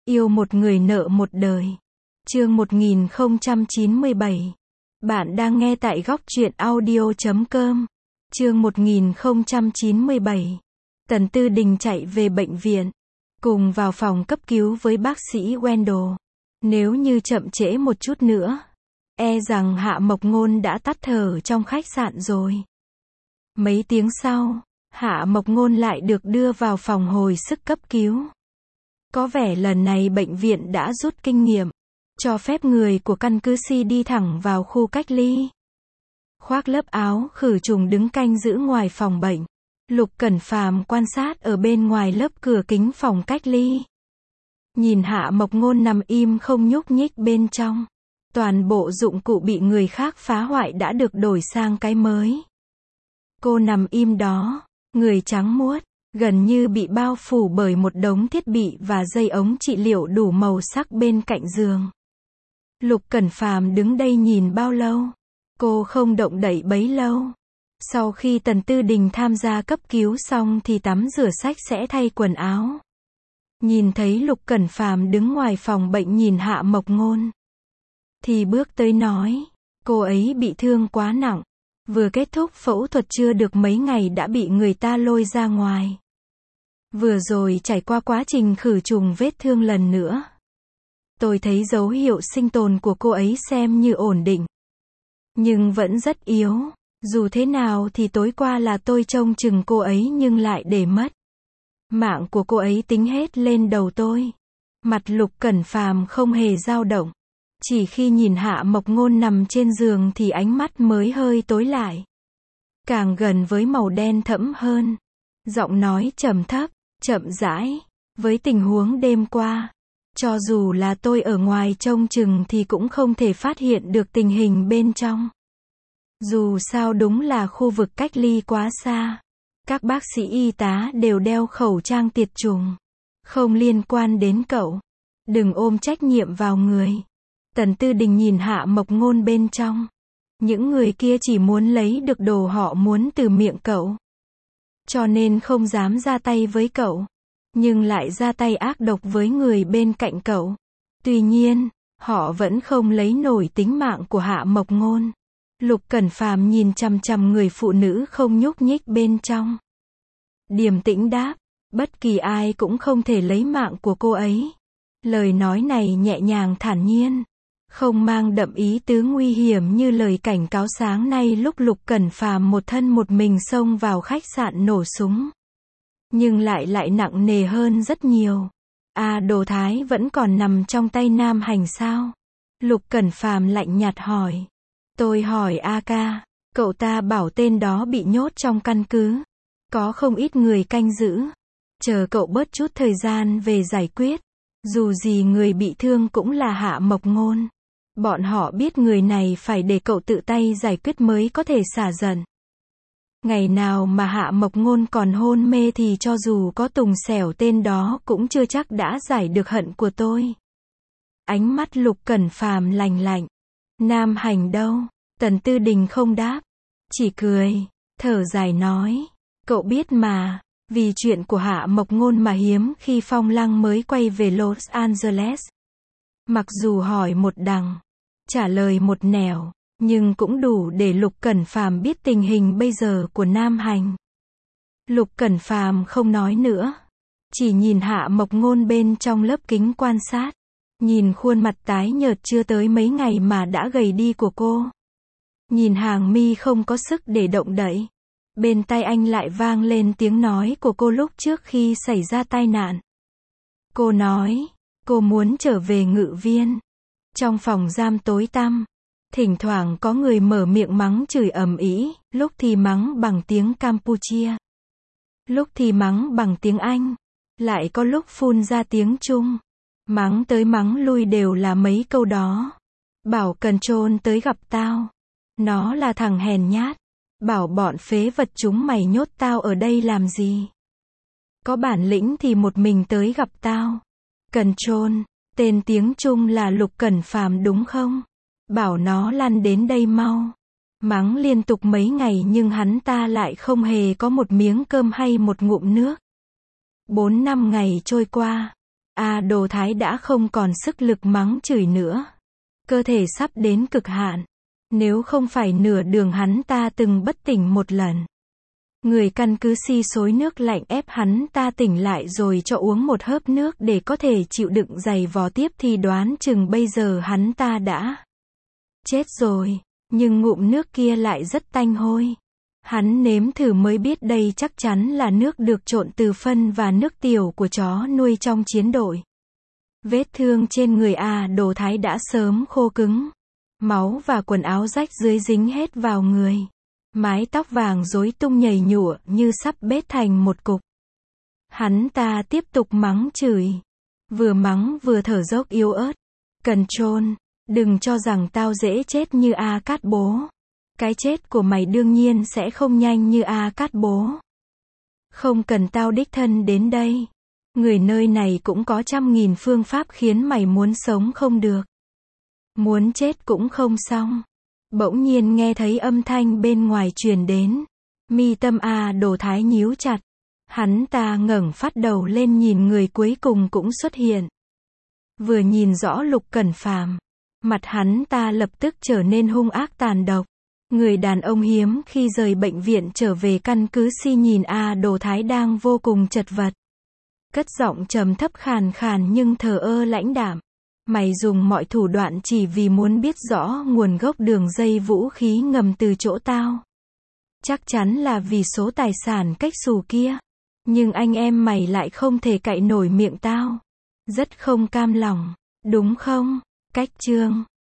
Yêu một người nợ một đời. Chương 1097. Bạn đang nghe tại góc truyện audio.com. Chương 1097. Tần Tư Đình chạy về bệnh viện, cùng vào phòng cấp cứu với bác sĩ Wendell. Nếu như chậm trễ một chút nữa, e rằng Hạ Mộc Ngôn đã tắt thở trong khách sạn rồi. Mấy tiếng sau, Hạ Mộc Ngôn lại được đưa vào phòng hồi sức cấp cứu. Có vẻ lần này bệnh viện đã rút kinh nghiệm, cho phép người của căn cứ Si đi thẳng vào khu cách ly. Khoác lớp áo khử trùng đứng canh giữ ngoài phòng bệnh. Lục Cẩn Phàm quan sát ở bên ngoài lớp cửa kính phòng cách ly. Nhìn Hạ Mộc Ngôn nằm im không nhúc nhích bên trong. Toàn bộ dụng cụ bị người khác phá hoại đã được đổi sang cái mới. Cô nằm im đó, người trắng muốt, gần như bị bao phủ bởi một đống thiết bị và dây ống trị liệu đủ màu sắc bên cạnh giường. Lục Cẩn Phàm đứng đây nhìn bao lâu? Cô không động đậy bấy lâu. Sau khi Tần Tư Đình tham gia cấp cứu xong thì tắm rửa sạch sẽ thay quần áo. Nhìn thấy Lục Cẩn Phàm đứng ngoài phòng bệnh nhìn Hạ Mộc Ngôn, thì bước tới nói, cô ấy bị thương quá nặng. Vừa kết thúc phẫu thuật chưa được mấy ngày đã bị người ta lôi ra ngoài. Vừa rồi trải qua quá trình khử trùng vết thương lần nữa. Tôi thấy dấu hiệu sinh tồn của cô ấy xem như ổn định, nhưng vẫn rất yếu. Dù thế nào thì tối qua là tôi trông chừng cô ấy nhưng lại để mất. Mạng của cô ấy tính hết lên đầu tôi. Mặt Lục Cẩn Phàm không hề dao động. Chỉ khi nhìn Hạ Mộc Ngôn nằm trên giường thì ánh mắt mới hơi tối lại. Càng gần với màu đen thẫm hơn. Giọng nói trầm thấp, chậm rãi. Với tình huống đêm qua, cho dù là tôi ở ngoài trông chừng thì cũng không thể phát hiện được tình hình bên trong. Dù sao đúng là khu vực cách ly quá xa. Các bác sĩ y tá đều đeo khẩu trang tiệt trùng. Không liên quan đến cậu. Đừng ôm trách nhiệm vào người. Tần Tư Đình nhìn Hạ Mộc Ngôn bên trong. Những người kia chỉ muốn lấy được đồ họ muốn từ miệng cậu, cho nên không dám ra tay với cậu, nhưng lại ra tay ác độc với người bên cạnh cậu. Tuy nhiên, họ vẫn không lấy nổi tính mạng của Hạ Mộc Ngôn. Lục Cẩn Phàm nhìn chằm chằm người phụ nữ không nhúc nhích bên trong. Điềm tĩnh đáp, bất kỳ ai cũng không thể lấy mạng của cô ấy. Lời nói này nhẹ nhàng thản nhiên, không mang đậm ý tứ nguy hiểm như lời cảnh cáo sáng nay lúc Lục Cẩn Phàm một thân một mình xông vào khách sạn nổ súng. Nhưng lại nặng nề hơn rất nhiều. Đồ Thái vẫn còn nằm trong tay Nam Hành sao? Lục Cẩn Phàm lạnh nhạt hỏi. Tôi hỏi ca, cậu ta bảo tên đó bị nhốt trong căn cứ. Có không ít người canh giữ. Chờ cậu bớt chút thời gian về giải quyết. Dù gì người bị thương cũng là Hạ Mộc Ngôn. Bọn họ biết người này phải để cậu tự tay giải quyết mới có thể xả giận. Ngày nào mà Hạ Mộc Ngôn còn hôn mê thì cho dù có Tùng Xẻo tên đó cũng chưa chắc đã giải được hận của tôi. Ánh mắt Lục Cẩn Phàm lạnh lạnh. Nam Hành đâu? Tần Tư Đình không đáp, chỉ cười, thở dài nói, cậu biết mà, vì chuyện của Hạ Mộc Ngôn mà hiếm khi Phong Lăng mới quay về Los Angeles. Mặc dù hỏi một đằng, trả lời một nẻo, nhưng cũng đủ để Lục Cẩn Phàm biết tình hình bây giờ của Nam Hành. Lục Cẩn Phàm không nói nữa, chỉ nhìn Hạ Mộc Ngôn bên trong lớp kính quan sát, nhìn khuôn mặt tái nhợt chưa tới mấy ngày mà đã gầy đi của cô. Nhìn hàng mi không có sức để động đậy. Bên tai anh lại vang lên tiếng nói của cô lúc trước khi xảy ra tai nạn. Cô nói, cô muốn trở về Ngự Viên. Trong phòng giam tối tăm, thỉnh thoảng có người mở miệng mắng chửi ầm ĩ, lúc thì mắng bằng tiếng Campuchia, lúc thì mắng bằng tiếng Anh, lại có lúc phun ra tiếng Trung. Mắng tới mắng lui đều là mấy câu đó. Bảo Control tới gặp tao. Nó là thằng hèn nhát. Bảo bọn phế vật chúng mày nhốt tao ở đây làm gì? Có bản lĩnh thì một mình tới gặp tao. Control, tên tiếng Trung là Lục Cẩn Phàm đúng không? Bảo nó lăn đến đây mau. Mắng liên tục mấy ngày nhưng hắn ta lại không hề có một miếng cơm hay một ngụm nước. 4 năm ngày trôi qua, A Đồ Thái đã không còn sức lực mắng chửi nữa. Cơ thể sắp đến cực hạn. Nếu không phải nửa đường hắn ta từng bất tỉnh một lần. Người căn cứ si xối nước lạnh ép hắn ta tỉnh lại rồi cho uống một hớp nước để có thể chịu đựng giày vò tiếp thì đoán chừng bây giờ hắn ta đã chết rồi. Nhưng ngụm nước kia lại rất tanh hôi. Hắn nếm thử mới biết đây chắc chắn là nước được trộn từ phân và nước tiểu của chó nuôi trong chiến đội. Vết thương trên người A Đồ Thái đã sớm khô cứng. Máu và quần áo rách dưới dính hết vào người. Mái tóc vàng rối tung nhầy nhụa như sắp bết thành một cục. Hắn ta tiếp tục mắng chửi. Vừa mắng vừa thở dốc yếu ớt. Control, đừng cho rằng tao dễ chết như A Cát bố. Cái chết của mày đương nhiên sẽ không nhanh như A Cát bố. Không cần tao đích thân đến đây. Người nơi này cũng có trăm nghìn phương pháp khiến mày muốn sống không được. Muốn chết cũng không xong. Bỗng nhiên nghe thấy âm thanh bên ngoài truyền đến. Mi tâm A Đồ Thái nhíu chặt. Hắn ta ngẩng phát đầu lên nhìn người cuối cùng cũng xuất hiện. Vừa nhìn rõ Lục Cẩn Phàm, mặt hắn ta lập tức trở nên hung ác tàn độc. Người đàn ông hiếm khi rời bệnh viện trở về căn cứ si nhìn A Đồ Thái đang vô cùng chật vật. Cất giọng trầm thấp khàn khàn nhưng thờ ơ lãnh đạm. Mày dùng mọi thủ đoạn chỉ vì muốn biết rõ nguồn gốc đường dây vũ khí ngầm từ chỗ tao. Chắc chắn là vì số tài sản cách xù kia. Nhưng anh em mày lại không thể cạy nổi miệng tao. Rất không cam lòng, đúng không? Cách chương